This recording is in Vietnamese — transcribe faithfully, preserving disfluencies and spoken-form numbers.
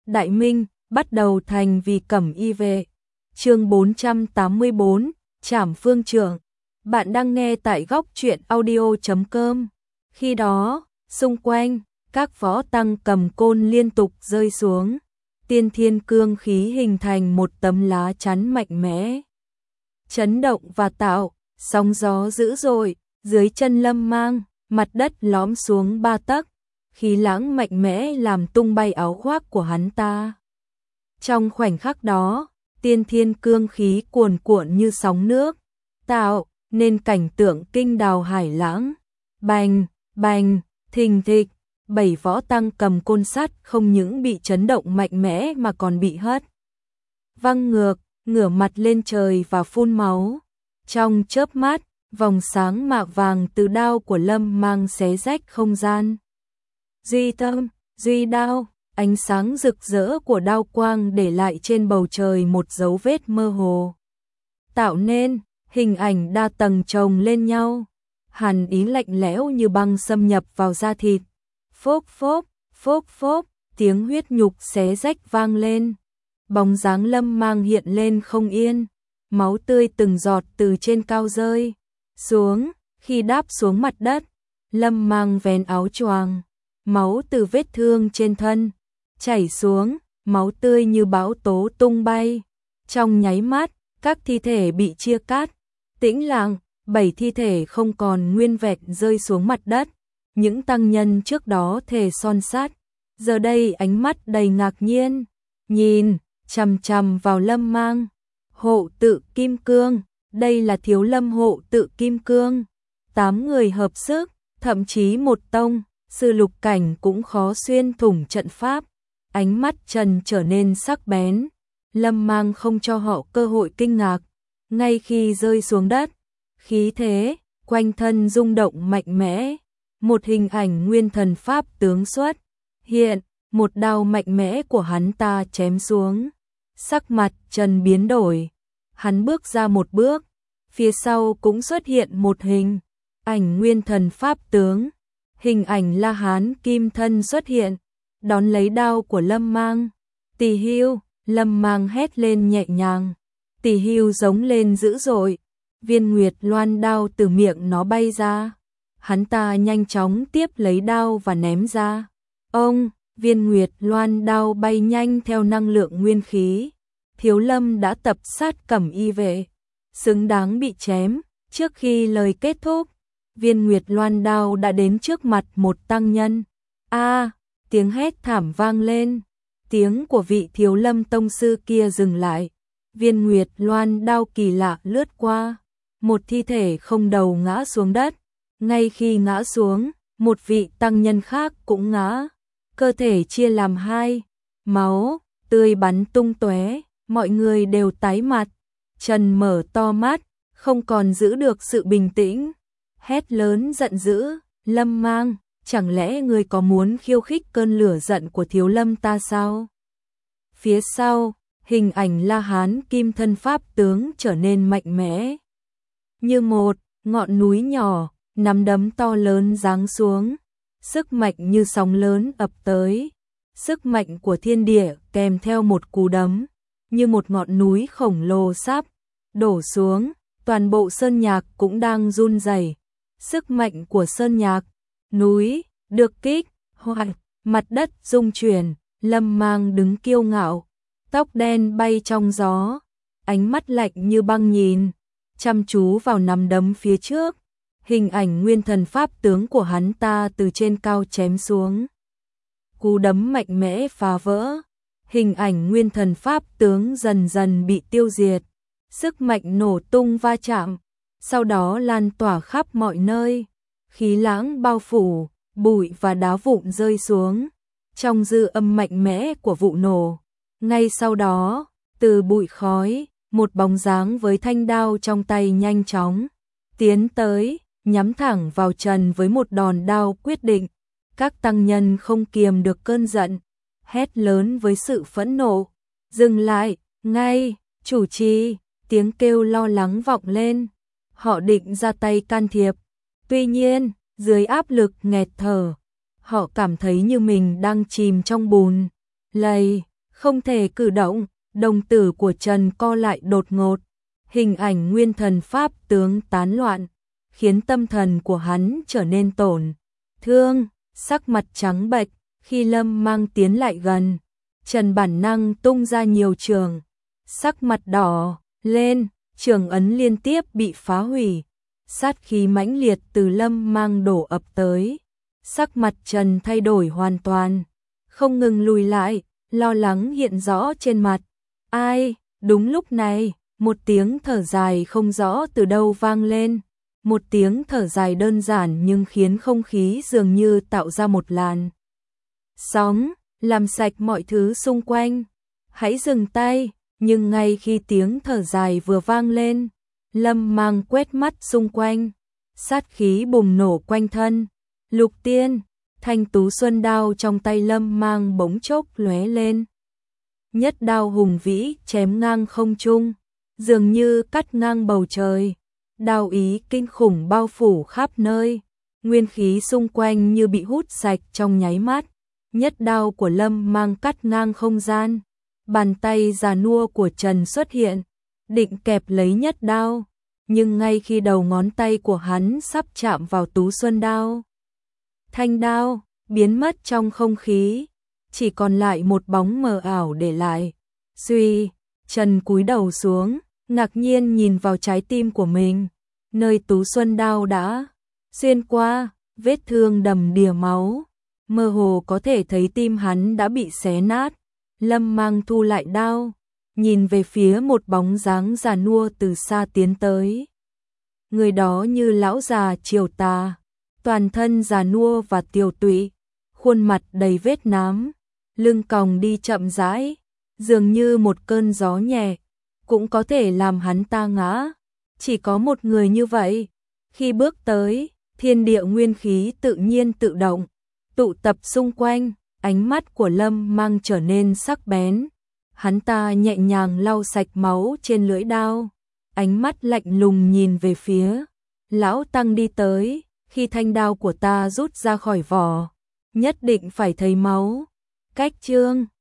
Đại Minh, bắt đầu thành vì cẩm y vệ. Chương bốn trăm tám mươi bốn, Trảm Phương Trượng. Bạn đang nghe tại góc truyện audio chấm com. Khi đó, xung quanh, các võ tăng cầm côn liên tục rơi xuống. Tiên thiên cương khí hình thành một tấm lá chắn mạnh mẽ. Chấn động và tạo, sóng gió dữ dội, dưới chân Lâm Mang, mặt đất lõm xuống ba tấc. Khí lãng mạnh mẽ làm tung bay áo khoác của hắn ta. Trong khoảnh khắc đó, tiên thiên cương khí cuồn cuộn như sóng nước, tạo nên cảnh tượng kinh đào hải lãng. Bành, bành, thình thịch, bảy võ tăng cầm côn sắt không những bị chấn động mạnh mẽ mà còn bị hất văng ngược, ngửa mặt lên trời và phun máu. Trong chớp mắt, vòng sáng mạ vàng từ đao của Lâm Mang xé rách không gian. Duy tâm, duy đao, ánh sáng rực rỡ của đao quang để lại trên bầu trời một dấu vết mơ hồ. Tạo nên hình ảnh đa tầng chồng lên nhau, hàn ý lạnh lẽo như băng xâm nhập vào da thịt. Phốc phốc, phốc phốc, tiếng huyết nhục xé rách vang lên. Bóng dáng Lâm Mang hiện lên không yên, máu tươi từng giọt từ trên cao rơi xuống. Khi đáp xuống mặt đất, Lâm Mang vén áo choàng, máu từ vết thương trên thân chảy xuống, máu tươi như bão tố tung bay. Trong nháy mắt, các thi thể bị chia cắt, tĩnh lặng, bảy thi thể không còn nguyên vẹn rơi xuống mặt đất. Những tăng nhân trước đó thề son sắt, giờ đây ánh mắt đầy ngạc nhiên, nhìn chằm chằm vào Lâm Mang. Hộ tự kim cương, đây là Thiếu Lâm hộ tự kim cương. Tám người hợp sức, thậm chí một tông sư lục cảnh cũng khó xuyên thủng trận pháp. Ánh mắt Trần trở nên sắc bén. Lâm Mang không cho họ cơ hội kinh ngạc. Ngay khi rơi xuống đất, khí thế quanh thân rung động mạnh mẽ. Một hình ảnh nguyên thần pháp tướng xuất hiện, một đao mạnh mẽ của hắn ta chém xuống. Sắc mặt Trần biến đổi, hắn bước ra một bước, phía sau cũng xuất hiện một hình ảnh nguyên thần pháp tướng. Hình ảnh La Hán kim thân xuất hiện, đón lấy đao của Lâm Mang. Tỳ Hưu, Lâm Mang hét lên nhẹ nhàng. Tỳ Hưu giống lên dữ dội, viên nguyệt loan đao từ miệng nó bay ra. Hắn ta nhanh chóng tiếp lấy đao và ném ra. Ông, viên nguyệt loan đao bay nhanh theo năng lượng nguyên khí. Thiếu Lâm đã tập sát cẩm y vệ, xứng đáng bị chém. Trước khi lời kết thúc, viên nguyệt loan đao đã đến trước mặt một tăng nhân. A, tiếng hét thảm vang lên. Tiếng của vị Thiếu Lâm tông sư kia dừng lại. Viên nguyệt loan đao kỳ lạ lướt qua, một thi thể không đầu ngã xuống đất. Ngay khi ngã xuống, một vị tăng nhân khác cũng ngã, cơ thể chia làm hai, máu tươi bắn tung tóe, mọi người đều tái mặt. Trần mở to mắt, không còn giữ được sự bình tĩnh, hét lớn giận dữ, Lâm Mang, chẳng lẽ ngươi có muốn khiêu khích cơn lửa giận của Thiếu Lâm ta sao? Phía sau, hình ảnh La Hán kim thân pháp tướng trở nên mạnh mẽ, như một ngọn núi nhỏ, nắm đấm to lớn giáng xuống, sức mạnh như sóng lớn ập tới. Sức mạnh của thiên địa kèm theo một cú đấm, như một ngọn núi khổng lồ sắp đổ xuống. Toàn bộ sơn nhạc cũng đang run rẩy. Sức mạnh của sơn nhạc, núi được kích hoạt, mặt đất rung chuyển. Lâm Mang đứng kiêu ngạo, tóc đen bay trong gió, ánh mắt lạnh như băng nhìn chăm chú vào nắm đấm phía trước. Hình ảnh nguyên thần pháp tướng của hắn ta từ trên cao chém xuống. Cú đấm mạnh mẽ phá vỡ, hình ảnh nguyên thần pháp tướng dần dần bị tiêu diệt. Sức mạnh nổ tung va chạm, sau đó lan tỏa khắp mọi nơi. Khí lãng bao phủ, bụi và đá vụn rơi xuống. Trong dư âm mạnh mẽ của vụ nổ, ngay sau đó, từ bụi khói, một bóng dáng với thanh đao trong tay nhanh chóng tiến tới, nhắm thẳng vào Trần với một đòn đao quyết định. Các tăng nhân không kiềm được cơn giận, hét lớn với sự phẫn nộ, dừng lại, ngay, chủ trì. Tiếng kêu lo lắng vọng lên, họ định ra tay can thiệp. Tuy nhiên, dưới áp lực nghẹt thở, họ cảm thấy như mình đang chìm trong bùn lầy. không thể cử động, đồng tử của Trần co lại đột ngột, hình ảnh nguyên thần pháp tướng tán loạn, khiến tâm thần của hắn trở nên tổn thương, sắc mặt trắng bệch. Khi Lâm Mang tiến lại gần, Trần bản năng tung ra nhiều trường, sắc mặt đỏ lên, trường ấn liên tiếp bị phá hủy, sát khí mãnh liệt từ Lâm Mang đổ ập tới. Sắc mặt Trần thay đổi hoàn toàn, không ngừng lùi lại, lo lắng hiện rõ trên mặt. Ai? Đúng lúc này, một tiếng thở dài không rõ từ đâu vang lên. Một tiếng thở dài đơn giản nhưng khiến không khí dường như tạo ra một làn sóng, làm sạch mọi thứ xung quanh. Hãy dừng tay, nhưng ngay khi tiếng thở dài vừa vang lên, Lâm Mang quét mắt xung quanh, sát khí bùng nổ quanh thân. Lục Tiên, thanh tú xuân đao trong tay Lâm Mang bỗng chốc lóe lên. Nhất đao hùng vĩ chém ngang không trung, dường như cắt ngang bầu trời. Đao ý kinh khủng bao phủ khắp nơi, nguyên khí xung quanh như bị hút sạch trong nháy mắt. Nhất đao của Lâm Mang cắt ngang không gian, bàn tay già nua của Trần xuất hiện, định kẹp lấy nhất đao, nhưng ngay khi đầu ngón tay của hắn sắp chạm vào tú xuân đao, thanh đao biến mất trong không khí, chỉ còn lại một bóng mờ ảo để lại. Suy, Trần cúi đầu xuống, ngạc nhiên nhìn vào trái tim của mình, nơi tú xuân đao đã xuyên qua, vết thương đầm đìa máu, mơ hồ có thể thấy tim hắn đã bị xé nát. Lâm Mang thu lại đao, nhìn về phía một bóng dáng già nua từ xa tiến tới. Người đó như lão già Triều Tà, toàn thân già nua và tiều tụy, khuôn mặt đầy vết nám, lưng còng đi chậm rãi, dường như một cơn gió nhẹ cũng có thể làm hắn ta ngã. Chỉ có một người như vậy, khi bước tới, thiên địa nguyên khí tự nhiên tự động, tụ tập xung quanh, ánh mắt của Lâm Mang trở nên sắc bén. Hắn ta nhẹ nhàng lau sạch máu trên lưỡi đao, ánh mắt lạnh lùng nhìn về phía lão tăng đi tới. Khi thanh đao của ta rút ra khỏi vỏ, nhất định phải thấy máu. Cách chương